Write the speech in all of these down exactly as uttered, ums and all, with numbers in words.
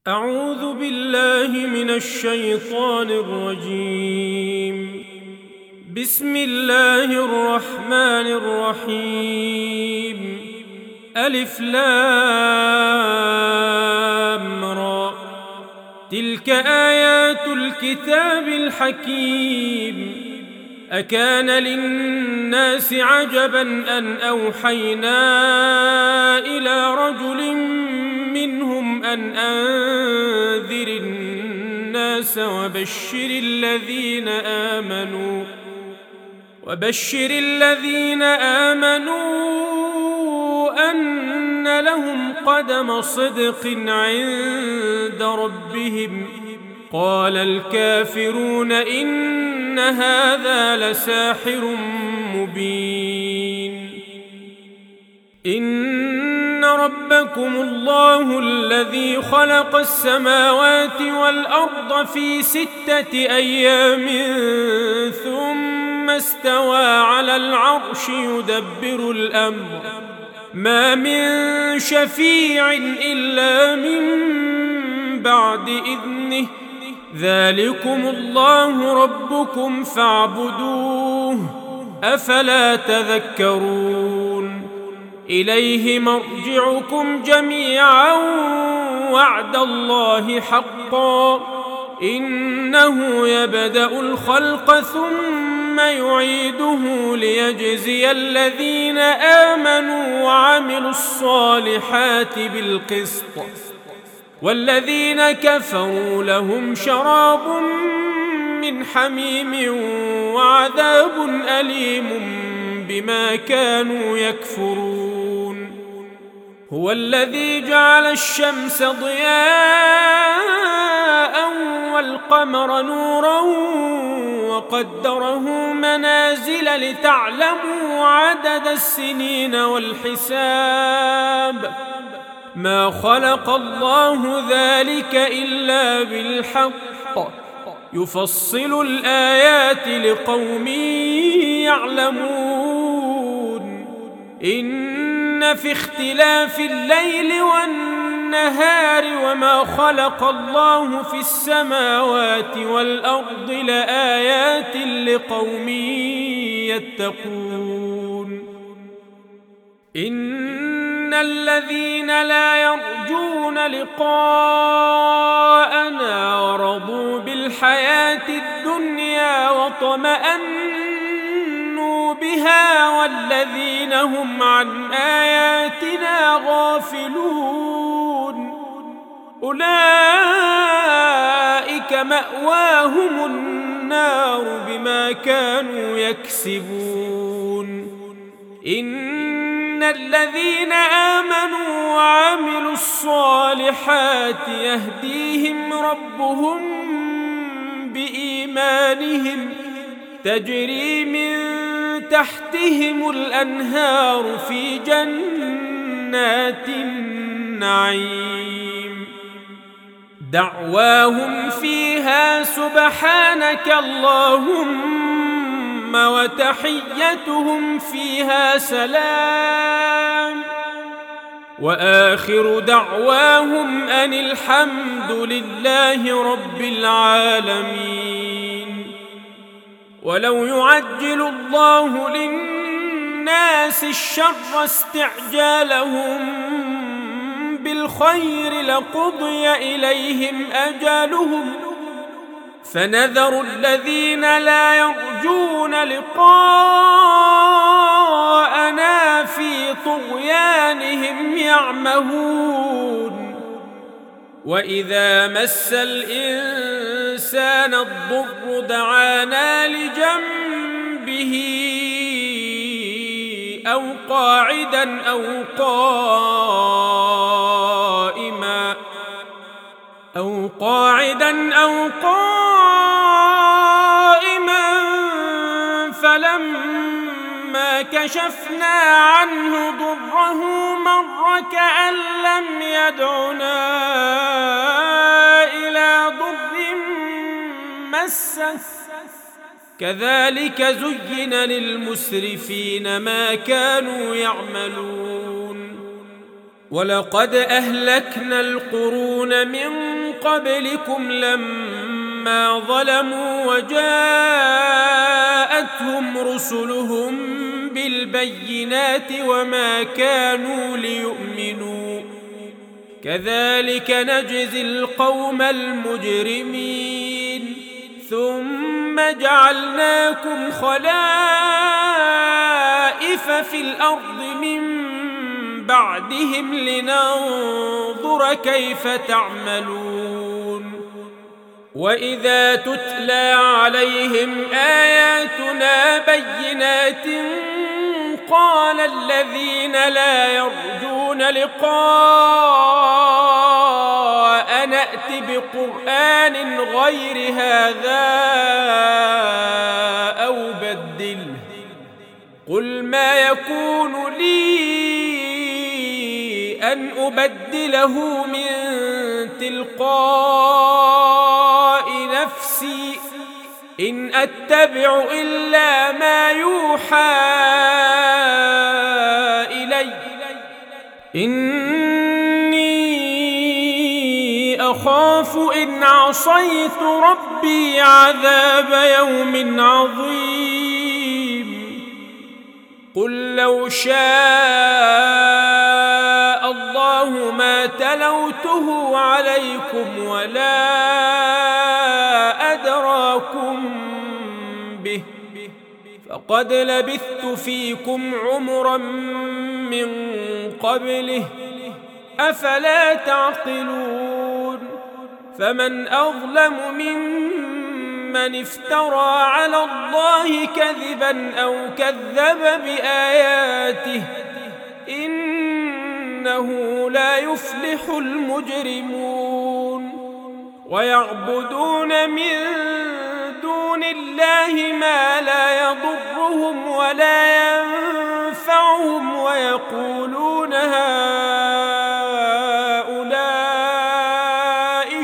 أعوذ بالله من الشيطان الرجيم. بسم الله الرحمن الرحيم. ألف لام را. تلك آيات الكتاب الحكيم. أكان للناس عجبا أن أوحينا إلى رجل منهم أن أنذر الناس وبشر الذين آمنوا وبشر الذين آمنوا أن لهم قدم صدق عند ربهم. قال الكافرون إن هذا لساحر مبين. إن ربكم الله الذي خلق السماوات والأرض في ستة أيام ثم استوى على العرش يدبر الأمر ما من شفيع إلا من بعد إذنه ذلكم الله ربكم فاعبدوه أفلا تذكرون. إليه مرجعكم جميعا وعد الله حقا إنه يبدأ الخلق ثم يعيده ليجزي الذين آمنوا وعملوا الصالحات بالقسط والذين كفروا لهم شراب من حميم وعذاب أليم بما كانوا يكفرون. هو الذي جعل الشمس ضياء والقمر نورا وقدره منازل لتعلموا عدد السنين والحساب ما خلق الله ذلك إلا بالحق يفصل الآيات لقوم يعلمون. إن في اختلاف الليل والنهار وما خلق الله في السماوات والأرض لآيات لقوم يتقون. إن الذين لا يرجون لقاءنا ورضوا بالحياة الدنيا واطمأنوا بها والذين هم عن آياتنا غافلون أولئك مأواهم النار بما كانوا يكسبون. إن الذين آمنوا وعملوا الصالحات يهديهم ربهم بإيمانهم تجري من تحتهم الأنهار في جنات النعيم. دعواهم فيها سبحانك اللهم وتحيتهم فيها سلام وآخر دعواهم أن الحمد لله رب العالمين. ولو يعجل الله للناس الشر استعجالهم بالخير لقضي إليهم أجلهم فنذر الذين لا يرجون لقاءنا في طغيانهم يعمهون. وإذا مس الإنسان الضر دعانا لجنبه أو قاعدا أو قائما أو قاعدا أو قائما فلما كشفنا عنه ضره مر كأن لم يدعنا إلى ضر مسه كذلك زين للمسرفين ما كانوا يعملون. ولقد أهلكنا القرون من قبلكم لما ظلموا وجاءتهم رسلهم بالبينات وما كانوا ليؤمنوا كذلك نجزي القوم المجرمين ثم جعلناكم خلائف في الأرض من بعدهم لننظر كيف تعملون وإذا تتلى عليهم آياتنا بينات قال الذين لا يرجون لقاء نأت بقرآن غير هذا أو بدله قل ما يكون لي أن أبدله من تلقاء نفسي إن أتبع إلا ما يوحى إلي إني أخاف إن عصيت ربي عذاب يوم عظيم قل لو شاء الله ما تلوته عليكم ولا أدراكم به فقد لبثت فيكم عمرا من قبله أفلا تعقلون فمن أظلم ممن افترى على الله كذبا أو كذب بآياته إنه لا يفلح المجرمون ويعبدون من دون الله ما لا يضرهم ولا ينفعهم ويقولون هؤلاء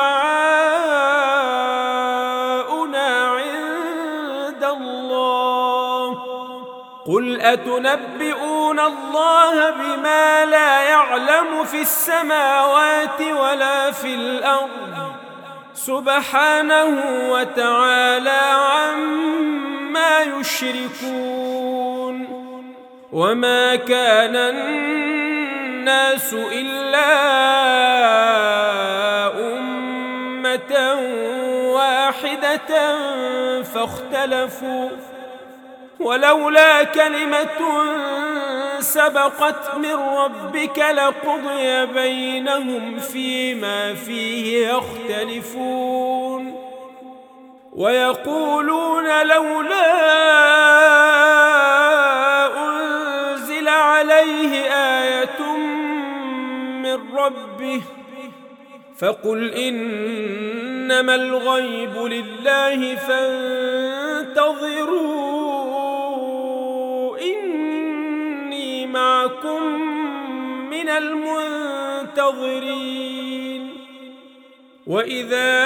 شفعاؤنا عند الله قل أتنبئون الله بما لا يعلم في السماوات ولا في الأرض سبحانه وتعالى عما يشركون وما كان الناس إلا أمة واحدة فاختلفوا ولولا كلمة سبقت من ربك لقضي بينهم فيما فيه يختلفون ويقولون لولا أنزل عليه آية من ربه فقل إنما الغيب لله فانتظروا إني معكم من المنتظرين وإذا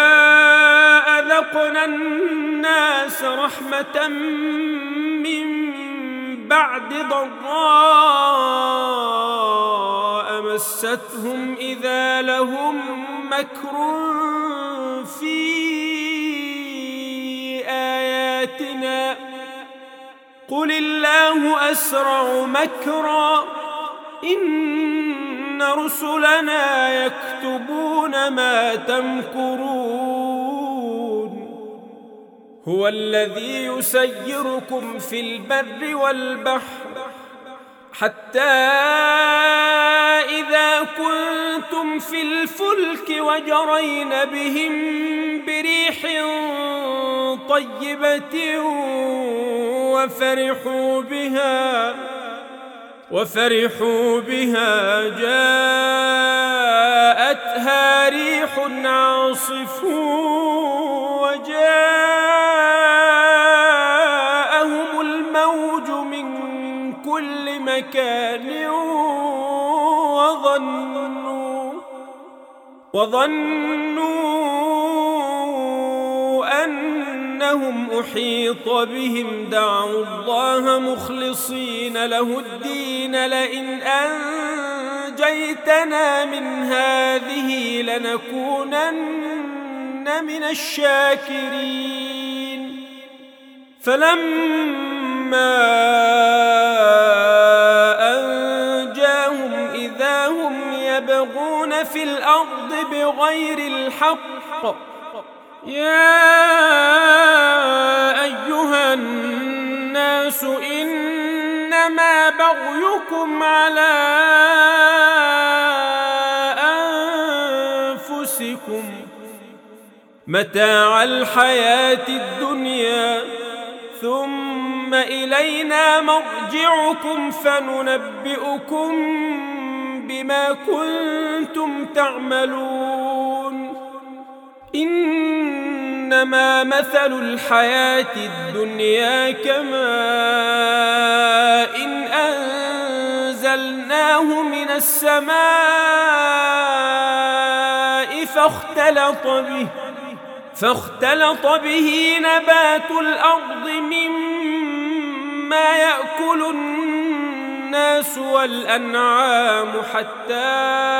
أذقنا الناس رحمة من بعد ضراء مستهم إذا لهم مكر في آياتنا قل الله أسرع مكرا إن رسلنا يكتبون ما تمكرون هو الذي يسيركم في البر والبحر حتى إذا كنتم في الفلك وجرين بهم بريح طيبة وفرحوا بها وفرحوا بها جاءتها ريح عاصف وجاءهم الموج من كل مكان وظنوا وظنوا أنهم أحيط بهم دعوا الله مخلصين له الدين لئن أنجيتنا من هذه لنكونن من الشاكرين فلما أنجاهم إذا هم يبغون في الأرض بغير الحق يا أيها الناس إنما بغيكم على أنفسكم متاع الحياة الدنيا ثم إلينا مرجعكم فننبئكم بما كنتم تعملون إنما مثل الحياة الدنيا كماء إن أنزلناه من السماء فاختلط به فاختلط به نبات الأرض مما يأكل الناس والأنعام حتى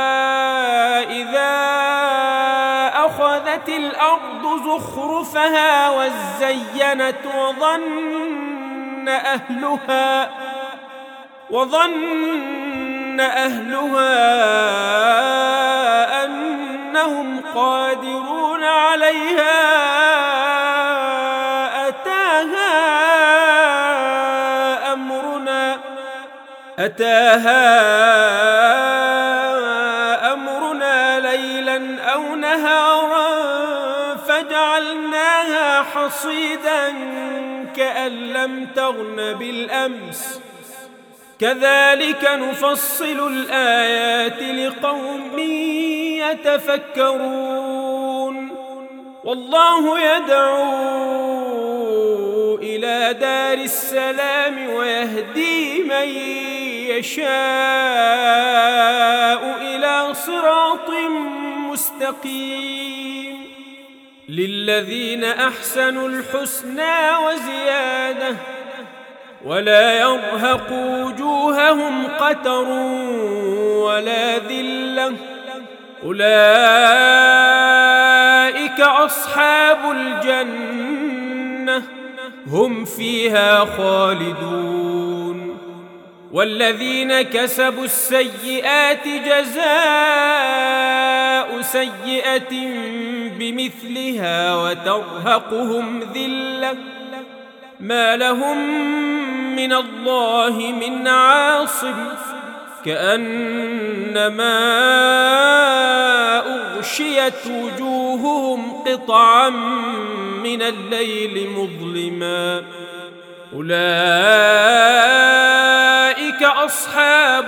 إذا أخذت الأرض زخرفها وزينت وظن أهلها وظن أهلها أنهم قادرون عليها أتاها أمرنا أتاها أمرنا ليلا أو نهارا فجعلناها حصيدا كأن لم تغن بالأمس كذلك نفصل الآيات لقوم يتفكرون والله يدعو إلى دار السلام ويهدي من يشاء إلى صراط مستقيم للذين أحسنوا الحسنى وزيادة ولا يرهق وجوههم قتر ولا ذلة أولئك أصحاب الجنة هم فيها خالدون والذين كسبوا السيئات جزاء سيئة بمثلها وترهقهم ذلة ما لهم من الله من عاصم كأنما أغشيت وجوههم قطعا من الليل مظلما أولئك أصحاب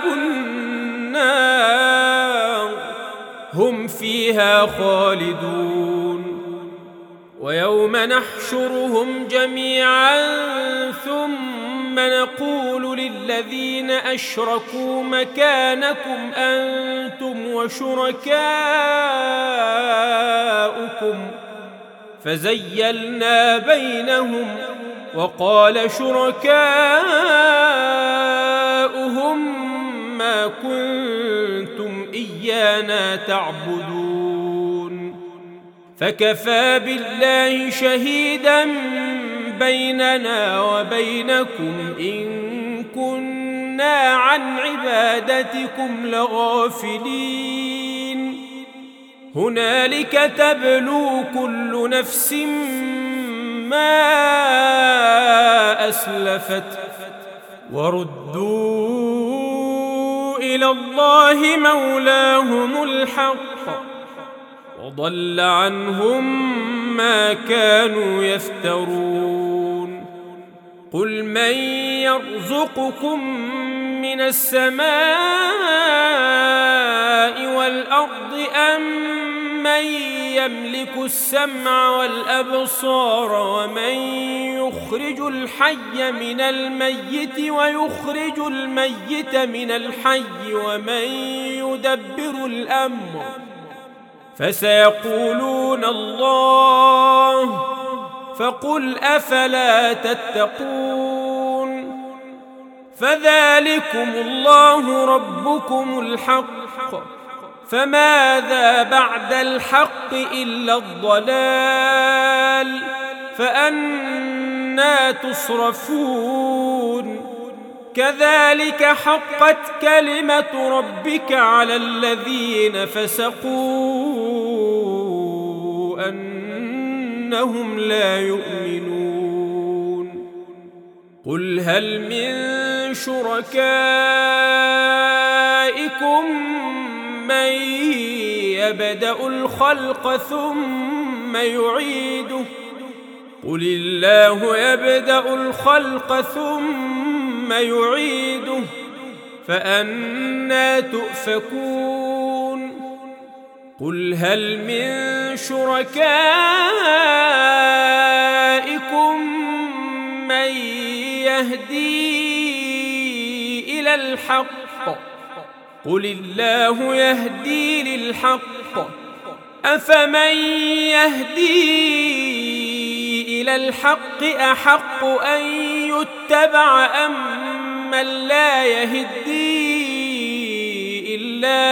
النار هم فيها خالدون ويوم نحشرهم جميعا ثم نقول للذين أشركوا مكانكم أنتم وشركاؤكم فزيلنا بينهم وقال شركاؤهم ما كنتم إيانا تعبدون فكفى بالله شهيدا بيننا وبينكم إن كنا عن عبادتكم لغافلين هنالك تبلو كل نفس ما أسلفت وردوا إلى الله مولاهم الحق وضل عنهم ما كانوا يفترون قل من يرزقكم من السماء والأرض أم من يملك السمع والأبصار ومن يخرج الحي من الميت ويخرج الميت من الحي ومن يدبر الأمر فسيقولون الله فقل أفلا تتقون فذلكم الله ربكم الحق فماذا بعد الحق إلا الضلال فأنى تصرفون كذلك حقت كلمة ربك على الذين فسقوا أنهم لا يؤمنون قل هل من شركائكم من يبدأ الخلق ثم يعيده قل الله يبدأ الخلق ثم يعيده فأنى تؤفكون قل هل من شركائكم من يهدي إلى الحق قل الله يهدي للحق أفمن يهدي إلى الحق أحق أن يتبع أم من لا يهدي إلا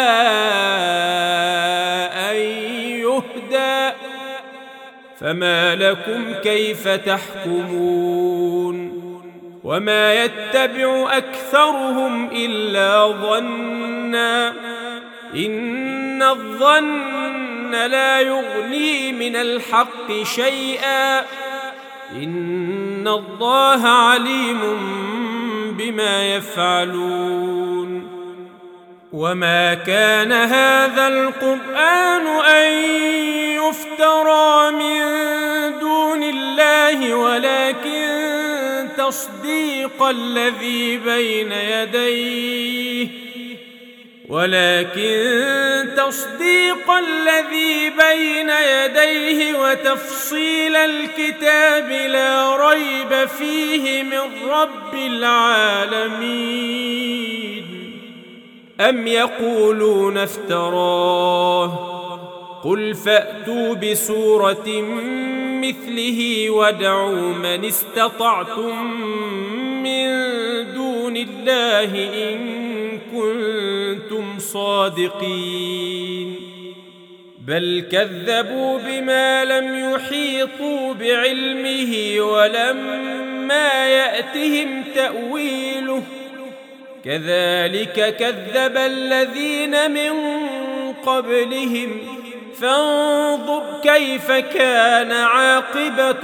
أن يهدى فما لكم كيف تحكمون وما يتبع أكثرهم إلا ظنا إن الظن لا يغني من الحق شيئا إن الله عليم بما يفعلون وما كان هذا القرآن أن يفترى من دون الله ولكن تصديق الذي بين يديه ولكن تصديق الذي بين يديه وتفصيل الكتاب لا ريب فيه من رب العالمين أم يقولون افتراه قل فأتوا بسورة مثله وادعوا من استطعتم من دون الله إن كنتم صادقين بل كذبوا بما لم يحيطوا بعلمه ولما يأتهم تأويله كذلك كذب الذين من قبلهم فانظر كيف كان عاقبة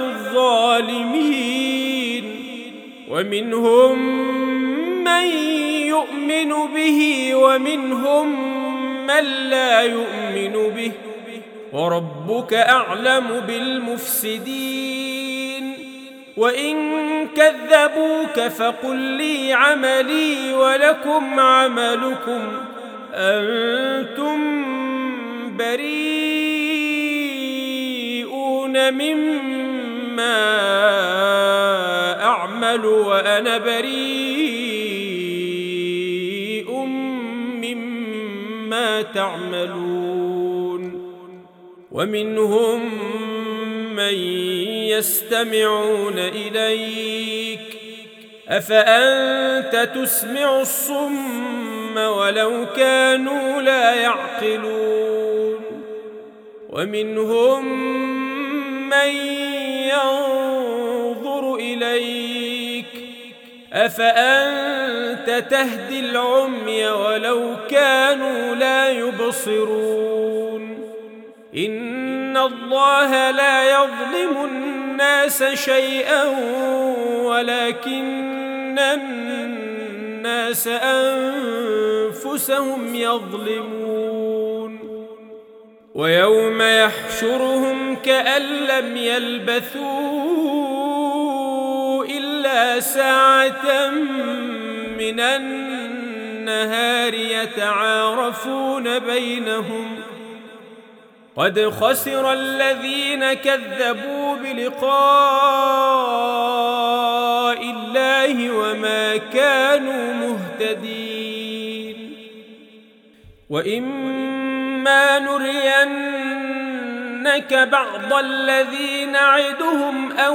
الظالمين ومنهم من يؤمن به ومنهم من لا يؤمن به وربك أعلم بالمفسدين وإن كذبوك فقل لي عملي ولكم عملكم أنتم بريئون مما أعمل وأنا بريء مما تعملون ومنهم من يستمعون إليك أفأنت تسمع الصم ولو كانوا لا يعقلون ومنهم من ينظر إليك أفأنت تهدي العمي ولو كانوا لا يبصرون إن الله لا يظلم الناس شيئا ولكن الناس أنفسهم يظلمون ويوم يحشرهم كأن لم يلبثوا إلا ساعة من النهار يتعارفون بينهم قد خسر الذين كذبوا بلقاء الله وما كانوا مهتدين وإما نرينك بعض الذي نعدهم أو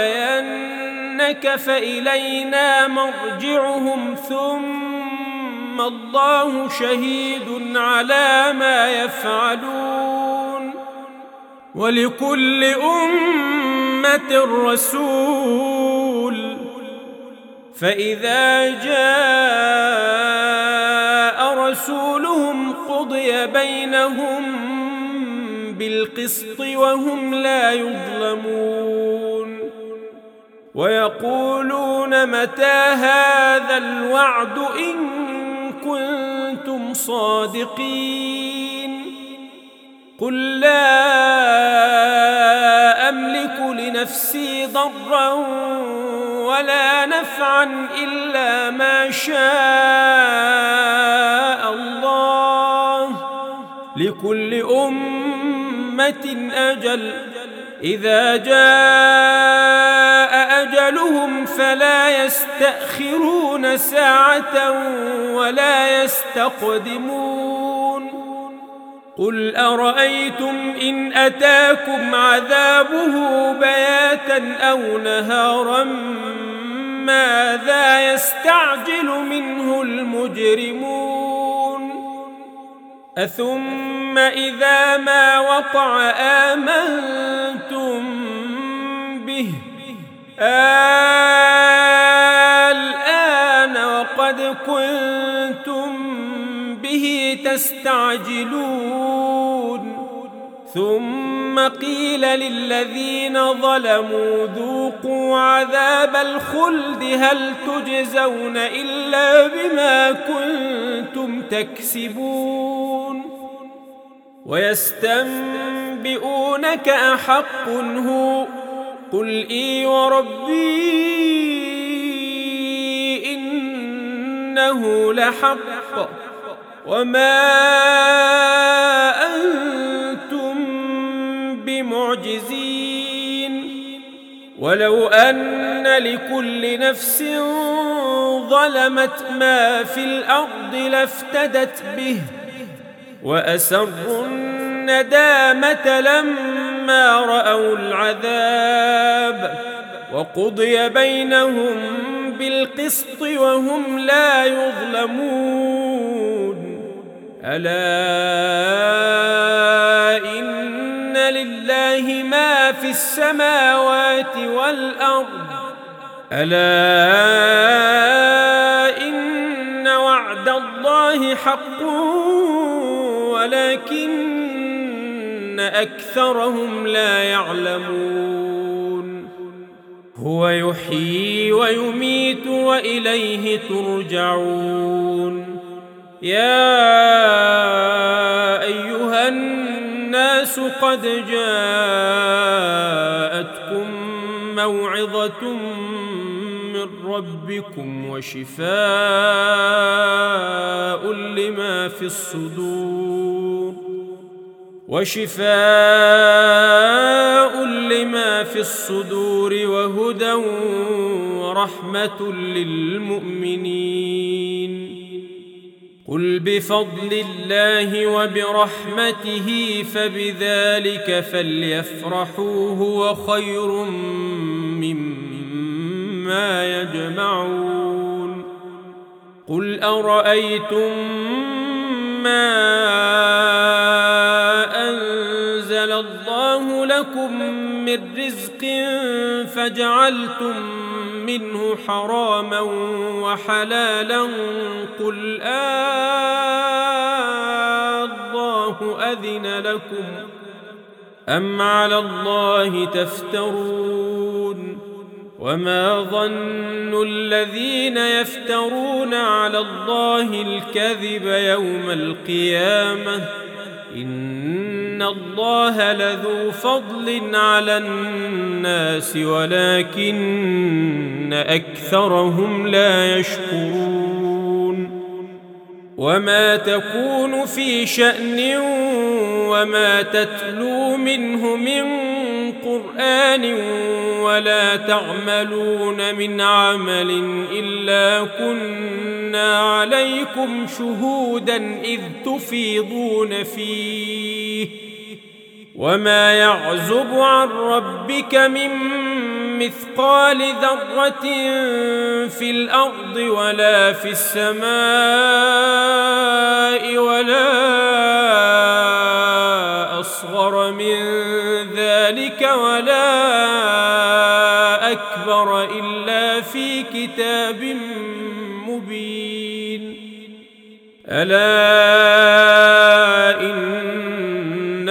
نتوفينك فإلينا مرجعهم ثم ثم الله شهيد على ما يفعلون ولكل أمة رسول فإذا جاء رسولهم قضي بينهم بالقسط وهم لا يظلمون ويقولون متى هذا الوعد إن كنتم صادقين قل لا أملك لنفسي ضرا ولا نفعا إلا ما شاء الله لكل أمة أجل إذا جاء أجلهم فلا يستأخرون ساعة ولا يستقدمون قل أرأيتم إن أتاكم عذابه بياتا أو نهارا ماذا يستعجل منه المجرمون أثم إذا ما وقع آمنتم به الآن وقد كنتم به تستعجلون ثم قيل للذين ظلموا ذوقوا عذاب الخلد هل تجزون إلا بما كنتم تكسبون ويستنبئونك أحق هو قل إي وربي إنه لحق وما أنتم بمعجزين ولو أن لكل نفس ظلمت ما في الأرض لافتدت به وأسروا الندامة لما رأوا العذاب وقضي بينهم بالقسط وهم لا يظلمون ألا إن لله ما في السماوات والأرض ألا إن وعد الله حق ولكن أكثرهم لا يعلمون هو يحيي ويميت وإليه ترجعون يا أيها الناس قد جاءتكم موعظة من ربكم وشفاء لما في الصدور وشفاء لما في الصدور وهدى ورحمة للمؤمنين قل بفضل الله وبرحمته فبذلك فليفرحوا هو خير مما يجمعون قل أرأيتم ما أنزل الله لكم من رزق فجعلتم منه حراما وحلالا قل آه الله أذن لكم أم على الله تفترون وما ظن الذين يفترون على الله الكذب يوم القيامة إن الله لذو فضل على الناس ولكن أكثرهم لا يشكرون وما تكون في شأن وما تتلو منه من قرآن ولا تعملون من عمل إلا كنا عليكم شهودا إذ تفيضون فيه وما يعزب عن ربك من مثقال ذرة في الأرض ولا في السماء ولا أصغر من ذلك ولا أكبر إلا في كتاب مبين. ألا إن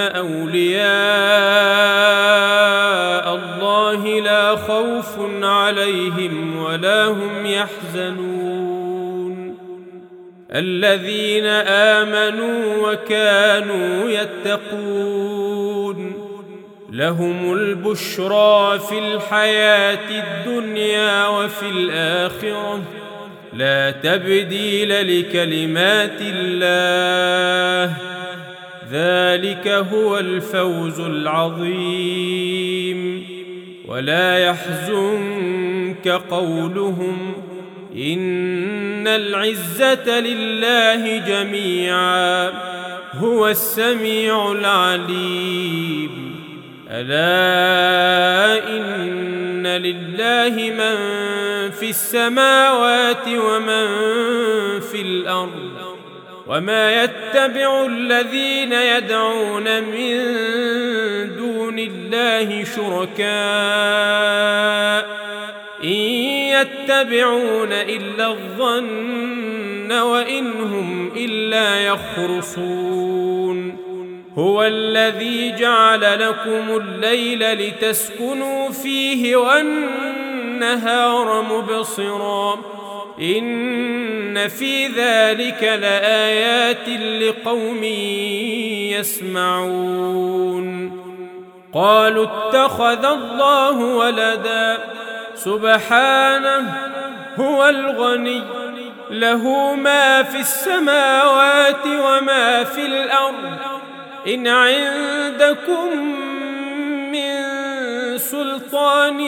أولياء الله لا خوف عليهم ولا هم يحزنون الذين آمنوا وكانوا يتقون لهم البشرى في الحياة الدنيا وفي الآخرة لا تبديل لكلمات الله ذلك هو الفوز العظيم. ولا يحزنك قولهم إن العزة لله جميعا هو السميع العليم. ألا إن لله من في السماوات ومن في الأرض وما يتبع الذين يدعون من دون الله شركاء إن يتبعون إلا الظن وإن هم إلا يخرصون. هو الذي جعل لكم الليل لتسكنوا فيه والنهار مبصرا إن في ذلك لآيات لقوم يسمعون. قالوا اتخذ الله ولدا سبحانه هو الغني له ما في السماوات وما في الأرض إن عندكم من سلطان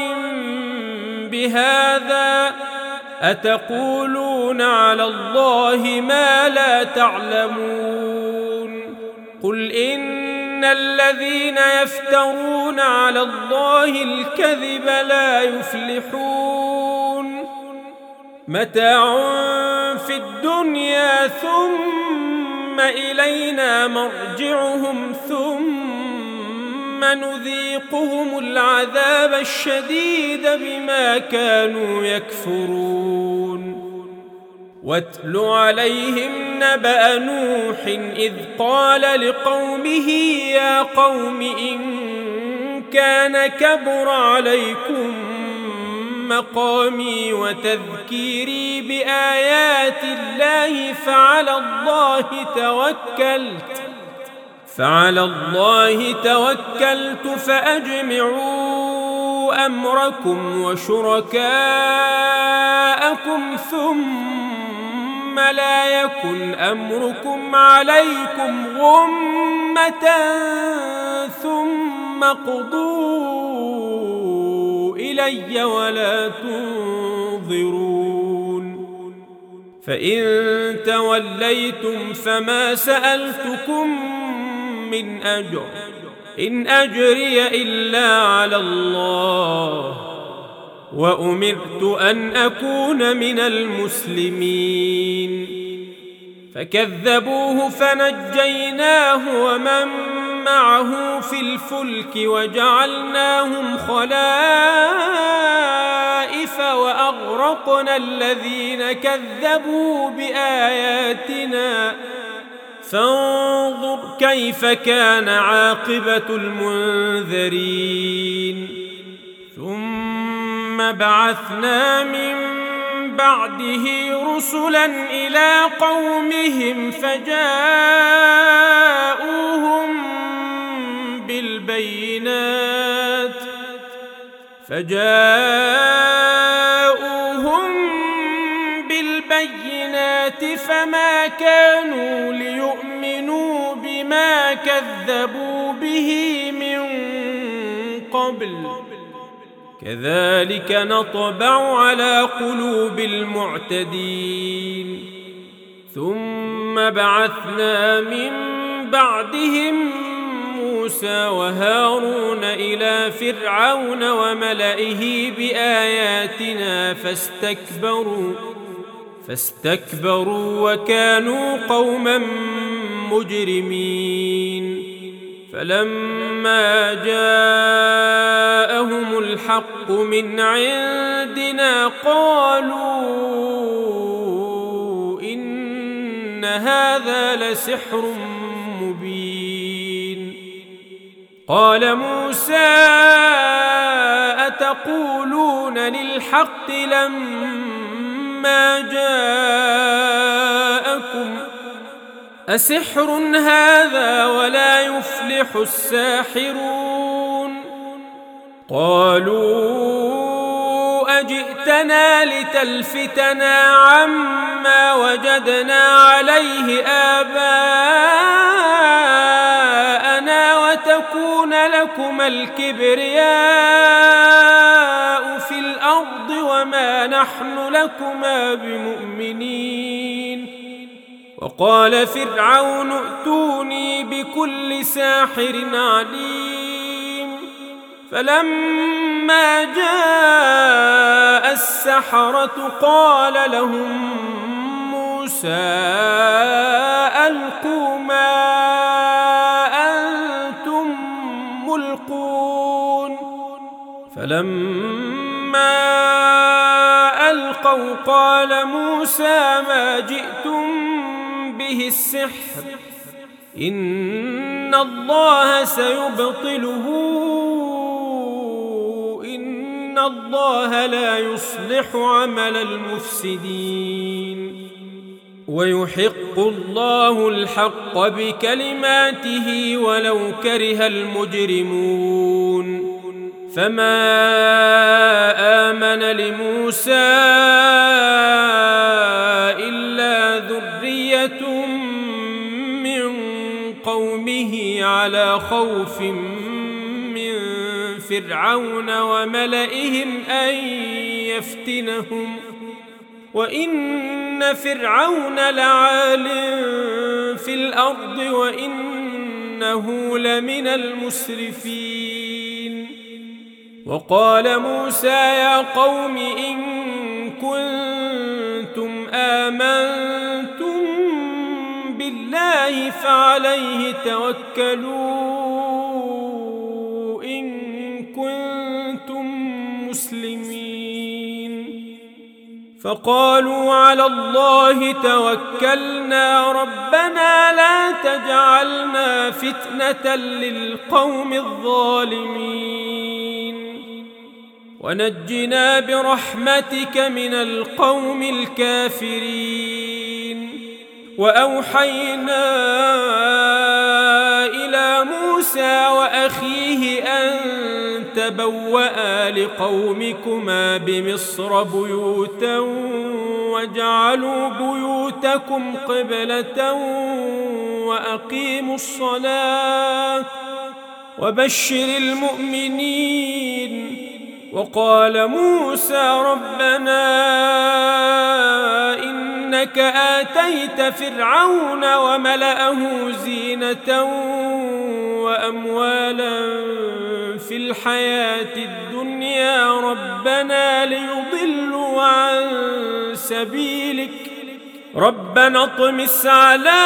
بهذا أتقولون على الله ما لا تعلمون. قل إن الذين يفترون على الله الكذب لا يفلحون. متاع في الدنيا ثم إلينا مرجعهم ثم نذيقهم العذاب الشديد بما كانوا يكفرون. واتل عليهم نبأ نوح إذ قال لقومه يا قوم إن كان كبر عليكم مقامي وتذكيري بآيات الله فعلى الله توكلت فعلى الله توكلت فأجمعوا أمركم وشركاءكم ثم لا يكن أمركم عليكم غمة ثم قضوا إلي ولا تنظرون. فإن توليتم فما سألتكم من أجر إن أجري إلا على الله وأمرت أن أكون من المسلمين. فكذبوه فنجيناه ومن معه في الفلك وجعلناهم خلائف وأغرقنا الذين كذبوا بآياتنا فانظر كيف كان عاقبة المنذرين. ثم بعثنا من بعده رسلا إلى قومهم فجاءوهم بالبينات فجاءوهم بالبينات فما كانوا ليؤمنوا بما كذبوا به من قبل كذلك نطبع على قلوب المعتدين. ثم بعثنا من بعدهم موسى وهارون إلى إلى فرعون وملئه بآياتنا فاستكبروا فاستكبروا وكانوا قوما مجرمين فلما جاءهم الحق من عندنا قالوا إن هذا لسحر مبين قال موسى أتقولون للحق لما جاءكم أسحر هذا ولا يفلح الساحرون قالوا أجئتنا لتلفتنا عما وجدنا عليه آباءنا وتكون لكما الكبرياء في الأرض وما نحن لكما بمؤمنين وقال فرعون ائتوني بكل ساحر عليم فلما جاء السحرة قال لهم موسى ألقوا ما أنتم ملقون فلما ألقوا قال موسى ما جئتم به السحر إن الله سيبطله إن الله لا يصلح عمل المفسدين ويحق الله الحق بكلماته ولو كره المجرمون فما آمن لموسى إلا ذرية من قومه على خوف من فرعون وملئهم أن يفتنهم وإن فرعون لعال في الأرض وإنه لمن المسرفين وقال موسى يا قوم إن كنتم آمنتم بالله فعليه توكلوا إن كنتم مسلمين فقالوا على الله توكلنا ربنا لا تجعلنا فتنة للقوم الظالمين ونجنا برحمتك من القوم الكافرين وأوحينا إلى موسى وأخيه أن تبوأ لقومكما بمصر بيوتا واجعلوا بيوتكم قبلة وأقيموا الصلاة وبشر المؤمنين وقال موسى ربنا إنك آتيت فرعون وملأه زينة وأموالا في الحياة الدنيا ربنا ليضلوا عن سبيلك ربنا اطمس على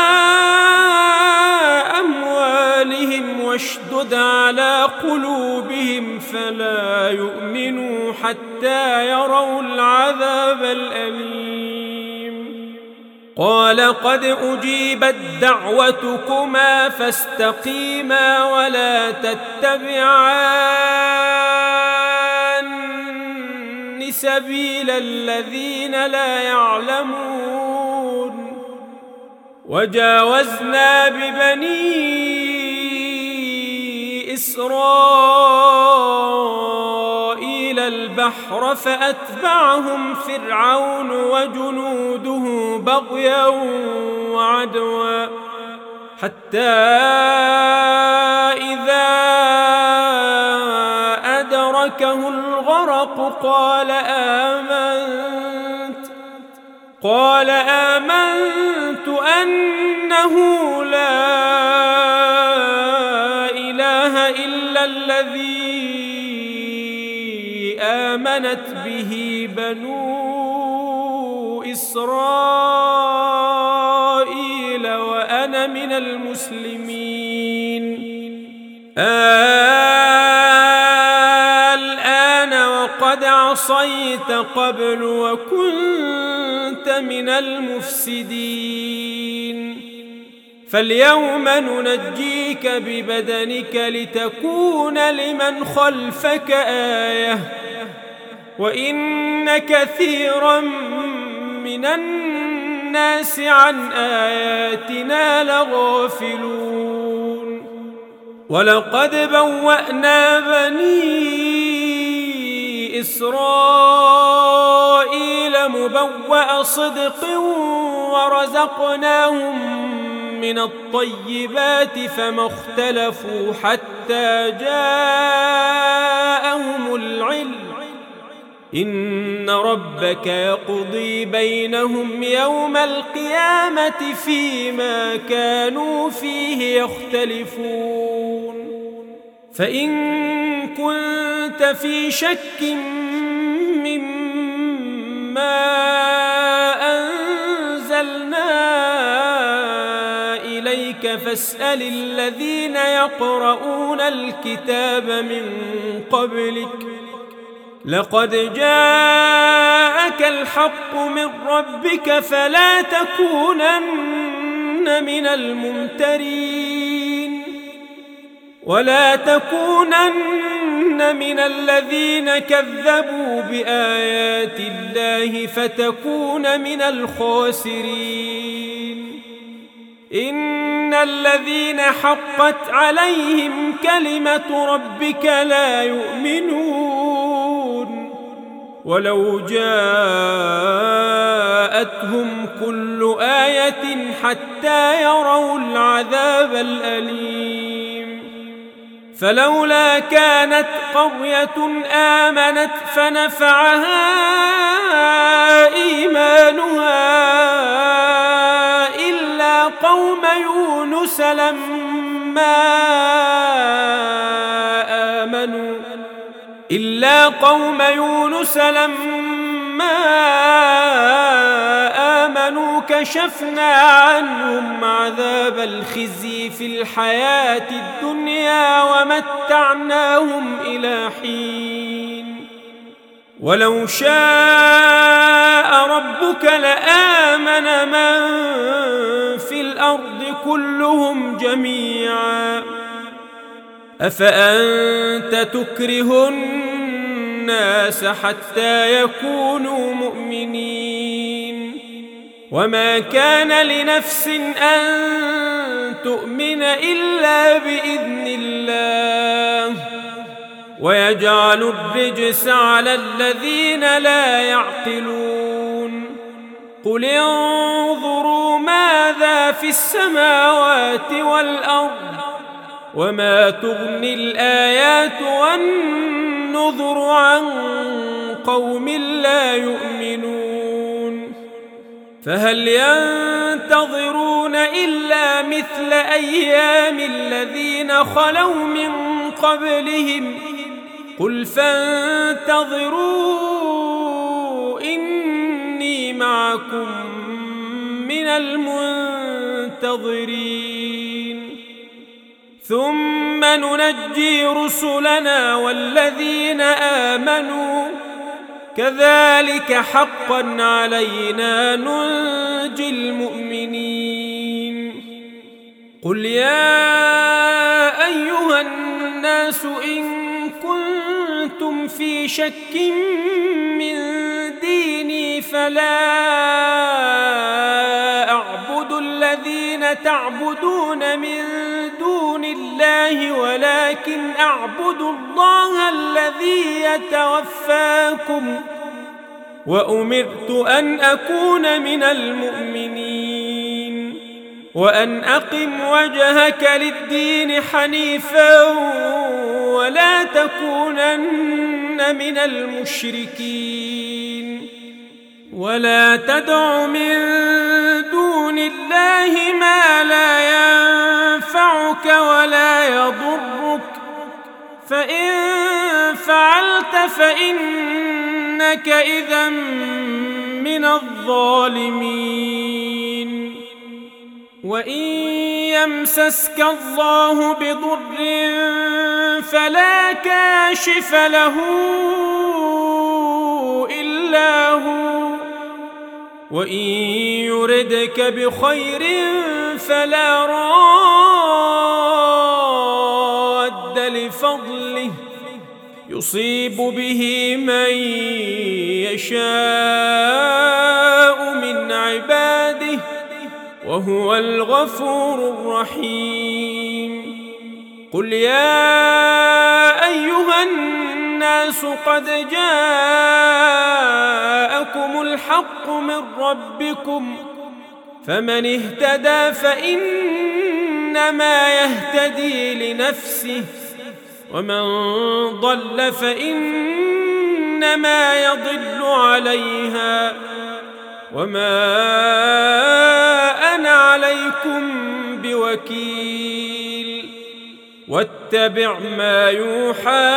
أموالهم واشدد على قلوبهم فلا يؤمنوا حتى يروا العذاب الأليم قال قد أجيبت دعوتكما فاستقيما ولا تتبعان سبيل الذين لا يعلمون وجاوزنا ببني إسرائيل البحر فأتبعهم فرعون وجنوده بغيا وعدوا حتى إذا أدركه الغرق قال آمنت قال آمنت أنه لا إله إلا الذي آمنت به بنو إسرائيل وأنا من المسلمين. الآن وقد عصيت قبل وكنت من المفسدين. فاليوم ننجيك ببدنك لتكون لمن خلفك آية وإن كثيرا من الناس عن آياتنا لغافلون. ولقد بوأنا بني إسرائيل مبوأ صدق ورزقناهم من الطيبات فما اختلفوا حتى جاءهم العلم. إن ربك يقضي بينهم يوم القيامة فيما كانوا فيه يختلفون. فإن كنت في شك مما أنزلنا إليك فاسأل الذين يقرؤون الكتاب من قبلك لقد جاءك الحق من ربك فلا تكونن من الممترين ولا تكونن من الذين كذبوا بآيات الله فتكون من الخاسرين. إن الذين حقت عليهم كلمة ربك لا يؤمنون ولو جاءتهم كل آية حتى يروا العذاب الأليم. فلولا كانت قرية آمنت فنفعها إيمانها إلا قوم يونس لما آمنوا إلا قوم يونس لما آمنوا كشفنا عنهم عذاب الخزي في الحياة الدنيا ومتعناهم إلى حين. ولو شاء ربك لآمن من في الأرض كلهم جميعا أفأنت تكره الناس حتى يكونوا مؤمنين. وما كان لنفس أن تؤمن إلا بإذن الله ويجعل الرجس على الذين لا يعقلون. قل انظروا ماذا في السماوات والأرض وما تغني الآيات والنذر عن قوم لا يؤمنون. فهل ينتظرون إلا مثل أيام الذين خلوا من قبلهم قل فانتظروا إني معكم من المنتظرين. ثم ننجي رسلنا والذين آمنوا كذلك حقا علينا ننجي المؤمنين. قل يا أيها الناس إن كنتم في شك من ديني فلا أعبد الذين تعبدون من دون الله ولكن أعبد الله الذي يتوفاكم وأمرت أن أكون من المؤمنين وأن أقم وجهك للدين حنيفا ولا تكونن من المشركين ولا تدع من دون الله ما لا ينفعك ولا يضرك فإن فعلت فإنك إذا من الظالمين. وإن يمسسك الله بضر فلا كاشف له إلا هو، وإن يردك بخير فلا راد لفضله يصيب به من يشاء من عباده وهو الغفور الرحيم. قل يا أيها الناس قد جاءكم الحق من ربكم، فمن اهتدى فإنما يهتدي لنفسه، ومن ضل فإنما يضل عليها، وما أنا عليكم بوكيل. واتبع ما يوحى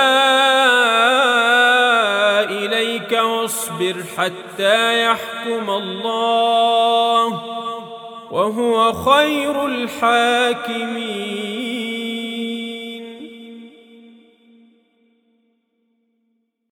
إليك واصبر حتى يحكم الله وهو خير الحاكمين.